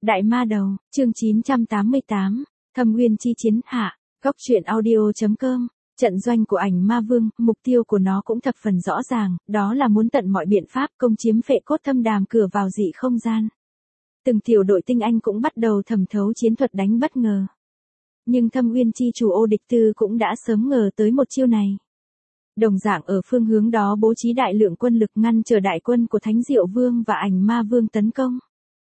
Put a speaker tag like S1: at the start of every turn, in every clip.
S1: Đại Ma Đầu, chương 988, Thâm Uyên chi chiến hạ, góc truyện audio.com. Trận doanh của ảnh ma vương, mục tiêu của nó cũng thập phần rõ ràng, đó là muốn tận mọi biện pháp công chiếm Phệ Cốt Thâm Đàm cửa vào dị không gian. Từng tiểu đội tinh anh cũng bắt đầu thẩm thấu chiến thuật đánh bất ngờ. Nhưng Thâm Uyên chi chủ Ô Địch Tư cũng đã sớm ngờ tới một chiêu này. Đồng dạng ở phương hướng đó bố trí đại lượng quân lực ngăn trở đại quân của Thánh Diệu Vương và ảnh ma vương tấn công.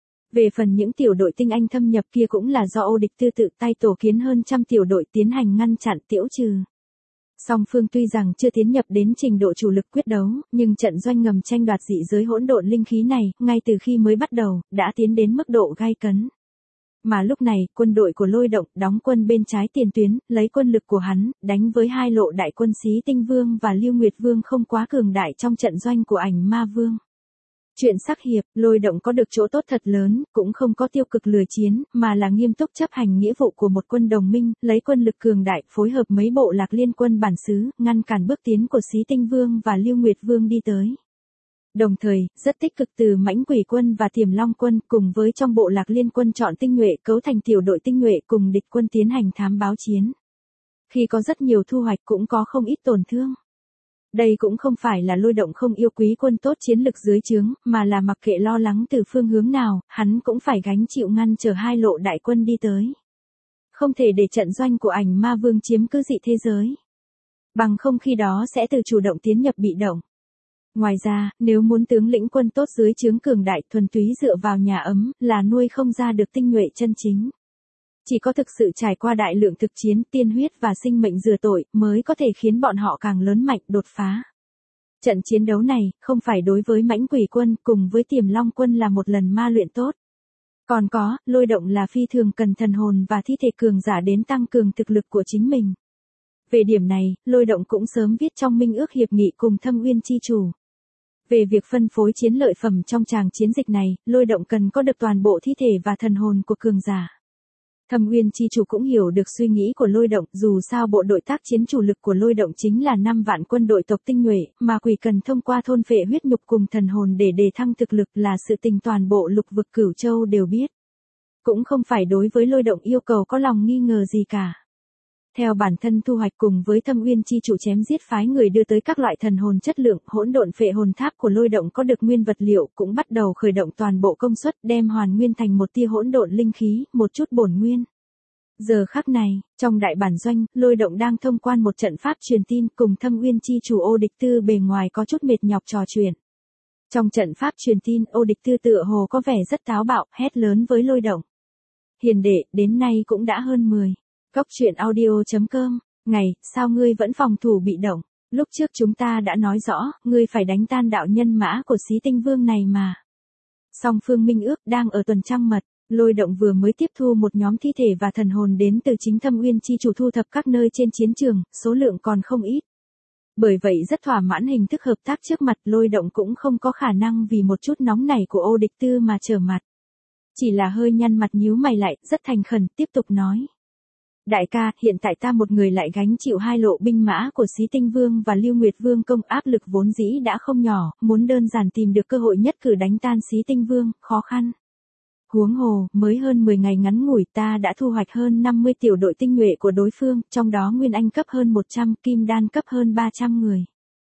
S1: Về phần những tiểu đội tinh anh thâm nhập kia cũng là do Ô Địch Tư tự tay tổ kiến hơn trăm tiểu đội tiến hành ngăn chặn tiễu trừ. Song phương tuy rằng chưa tiến nhập đến trình độ chủ lực quyết đấu, nhưng trận doanh ngầm tranh đoạt dị giới hỗn độn linh khí này, ngay từ khi mới bắt đầu, đã tiến đến mức độ gay cấn. Mà lúc này, quân đội của Lôi Động đóng quân bên trái tiền tuyến, lấy quân lực của hắn, đánh với hai lộ đại quân Xí Tinh Vương và Lưu Nguyệt Vương không quá cường đại trong trận doanh của ảnh ma vương. Chuyện sắc hiệp, Lôi Động có được chỗ tốt thật lớn, cũng không có tiêu cực lừa chiến, mà là nghiêm túc chấp hành nghĩa vụ của một quân đồng minh, lấy quân lực cường đại, phối hợp mấy bộ lạc liên quân bản xứ, ngăn cản bước tiến của Xí Tinh Vương và Lưu Nguyệt Vương đi tới. Đồng thời, rất tích cực từ Mãnh Quỷ quân và Tiềm Long quân cùng với trong bộ lạc liên quân chọn tinh nhuệ cấu thành tiểu đội tinh nhuệ cùng địch quân tiến hành thám báo chiến. Khi có rất nhiều thu hoạch cũng có không ít tổn thương. Đây cũng không phải là Lôi Động không yêu quý quân tốt chiến lực dưới trướng, mà là mặc kệ lo lắng từ phương hướng nào, hắn cũng phải gánh chịu ngăn trở hai lộ đại quân đi tới. Không thể để trận doanh của ảnh ma vương chiếm cứ dị thế giới. Bằng không khi đó sẽ từ chủ động tiến nhập bị động. Ngoài ra, nếu muốn tướng lĩnh quân tốt dưới trướng cường đại thuần túy dựa vào nhà ấm, là nuôi không ra được tinh nhuệ chân chính. Chỉ có thực sự trải qua đại lượng thực chiến, tiên huyết và sinh mệnh rửa tội, mới có thể khiến bọn họ càng lớn mạnh, đột phá. Trận chiến đấu này, không phải đối với Mãnh Quỷ quân cùng với Tiềm Long quân là một lần ma luyện tốt. Còn có, Lôi Động là phi thường cần thần hồn và thi thể cường giả đến tăng cường thực lực của chính mình. Về điểm này, Lôi Động cũng sớm viết trong minh ước hiệp nghị cùng Thâm Uyên chi chủ. Về việc phân phối chiến lợi phẩm trong tràng chiến dịch này, Lôi Động cần có được toàn bộ thi thể và thần hồn của cường giả. Thâm Uyên chi chủ cũng hiểu được suy nghĩ của Lôi Động, dù sao bộ đội tác chiến chủ lực của Lôi Động chính là 5 vạn quân đội tộc tinh nhuệ, mà quỷ cần thông qua thôn phệ huyết nhục cùng thần hồn để đề thăng thực lực là sự tình toàn bộ lục vực Cửu Châu đều biết. Cũng không phải đối với Lôi Động yêu cầu có lòng nghi ngờ gì cả. Theo bản thân thu hoạch cùng với Thâm Uyên chi chủ chém giết phái người đưa tới các loại thần hồn chất lượng, hỗn độn phệ hồn tháp của Lôi Động có được nguyên vật liệu, cũng bắt đầu khởi động toàn bộ công suất đem hoàn nguyên thành một tia hỗn độn linh khí, một chút bổn nguyên. Giờ khắc này, trong đại bản doanh, Lôi Động đang thông quan một trận pháp truyền tin cùng Thâm Uyên chi chủ Ô Địch Tư bề ngoài có chút mệt nhọc trò chuyện. Trong trận pháp truyền tin, Ô Địch Tư tựa hồ có vẻ rất táo bạo, hét lớn với Lôi Động. Hiền đệ, đến nay cũng đã hơn 10. Góc truyện audio.com, ngày, sao ngươi vẫn phòng thủ bị động, lúc trước chúng ta đã nói rõ, ngươi phải đánh tan đạo nhân mã của Xí Tinh Vương này mà. Song phương minh ước đang ở tuần trăng mật, Lôi Động vừa mới tiếp thu một nhóm thi thể và thần hồn đến từ chính Thâm Uyên chi chủ thu thập các nơi trên chiến trường, số lượng còn không ít. Bởi vậy rất thỏa mãn hình thức hợp tác trước mặt, Lôi Động cũng không có khả năng vì một chút nóng nảy của Ô Địch Tư mà trở mặt. Chỉ là hơi nhăn mặt nhíu mày lại, rất thành khẩn, tiếp tục nói. Đại ca, hiện tại ta một người lại gánh chịu hai lộ binh mã của Xí Tinh Vương và Lưu Nguyệt Vương công, áp lực vốn dĩ đã không nhỏ, muốn đơn giản tìm được cơ hội nhất cử đánh tan Xí Tinh Vương, khó khăn. Huống hồ, mới hơn 10 ngày ngắn ngủi ta đã thu hoạch hơn 50 tiểu đội tinh nhuệ của đối phương, trong đó Nguyên Anh cấp hơn 100, Kim Đan cấp hơn 300 người.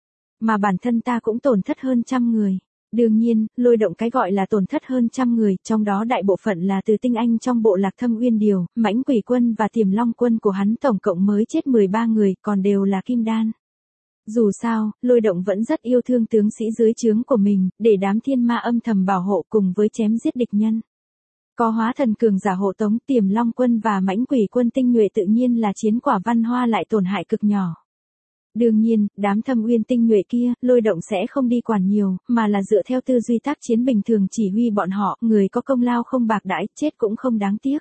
S1: Mà bản thân ta cũng tổn thất hơn 100 người. Đương nhiên, Lôi Động cái gọi là tổn thất hơn 100 người, trong đó đại bộ phận là từ tinh anh trong bộ lạc Thâm Uyên Điều, Mãnh Quỷ quân và Tiềm Long quân của hắn tổng cộng mới chết 13 người, còn đều là Kim Đan. Dù sao, Lôi Động vẫn rất yêu thương tướng sĩ dưới trướng của mình, để đám thiên ma âm thầm bảo hộ cùng với chém giết địch nhân. Có hóa thần cường giả hộ tống, Tiềm Long quân và Mãnh Quỷ quân tinh nhuệ tự nhiên là chiến quả văn hoa lại tổn hại cực nhỏ. Đương nhiên, đám Thâm Uyên tinh nhuệ kia, Lôi Động sẽ không đi quản nhiều, mà là dựa theo tư duy tác chiến bình thường chỉ huy bọn họ, người có công lao không bạc đãi, chết cũng không đáng tiếc.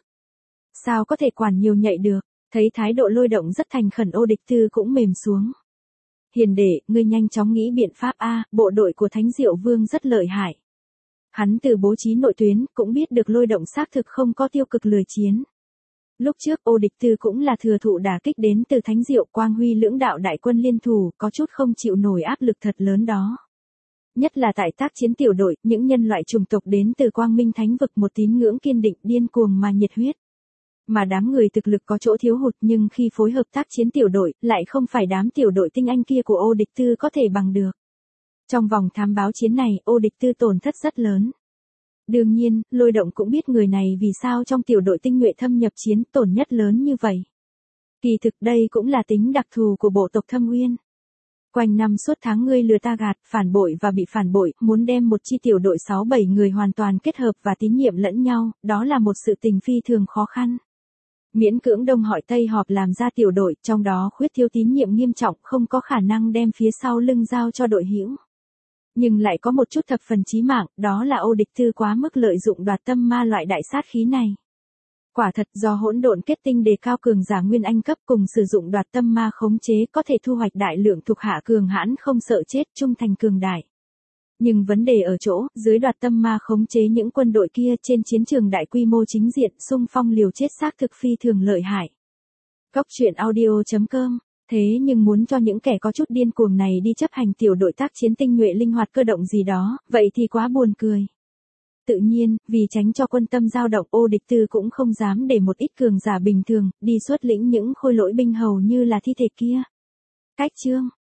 S1: Sao có thể quản nhiều nhạy được, thấy thái độ Lôi Động rất thành khẩn, Ô Địch Tư cũng mềm xuống. Hiền đệ, ngươi nhanh chóng nghĩ biện pháp a, bộ đội của Thánh Diệu Vương rất lợi hại. Hắn từ bố trí nội tuyến, cũng biết được Lôi Động xác thực không có tiêu cực lười chiến. Lúc trước Ô Địch Tư cũng là thừa thụ đả kích đến từ Thánh Diệu Quang Huy lưỡng đạo đại quân liên thủ, có chút không chịu nổi áp lực thật lớn đó. Nhất là tại tác chiến tiểu đội, những nhân loại chủng tộc đến từ quang minh thánh vực một tín ngưỡng kiên định điên cuồng mà nhiệt huyết. Mà đám người thực lực có chỗ thiếu hụt nhưng khi phối hợp tác chiến tiểu đội, lại không phải đám tiểu đội tinh anh kia của Ô Địch Tư có thể bằng được. Trong vòng thám báo chiến này, Ô Địch Tư tổn thất rất lớn. Đương nhiên, Lôi Động cũng biết người này vì sao trong tiểu đội tinh nhuệ thâm nhập chiến tổn nhất lớn như vậy. Kỳ thực đây cũng là tính đặc thù của bộ tộc Thâm Uyên. Quanh năm suốt tháng ngươi lừa ta gạt, phản bội và bị phản bội, muốn đem một chi tiểu đội 6-7 người hoàn toàn kết hợp và tín nhiệm lẫn nhau, đó là một sự tình phi thường khó khăn. Miễn cưỡng Đông hỏi Tây họp làm ra tiểu đội, trong đó khuyết thiếu tín nhiệm nghiêm trọng, không có khả năng đem phía sau lưng giao cho đội hữu. Nhưng lại có một chút thập phần chí mạng, đó là Ô Địch Tư quá mức lợi dụng đoạt tâm ma loại đại sát khí này. Quả thật do hỗn độn kết tinh đề cao cường giả nguyên anh cấp cùng sử dụng đoạt tâm ma khống chế có thể thu hoạch đại lượng thuộc hạ cường hãn không sợ chết trung thành cường đại. Nhưng vấn đề ở chỗ, dưới đoạt tâm ma khống chế những quân đội kia trên chiến trường đại quy mô chính diện xung phong liều chết xác thực phi thường lợi hại. Góc truyện audio.com. Thế nhưng muốn cho những kẻ có chút điên cuồng này đi chấp hành tiểu đội tác chiến tinh nhuệ linh hoạt cơ động gì đó, vậy thì quá buồn cười. Tự nhiên, vì tránh cho quân tâm dao động, Ô Địch Tư cũng không dám để một ít cường giả bình thường đi xuất lĩnh những khôi lỗi binh hầu như là thi thể kia. Cách chương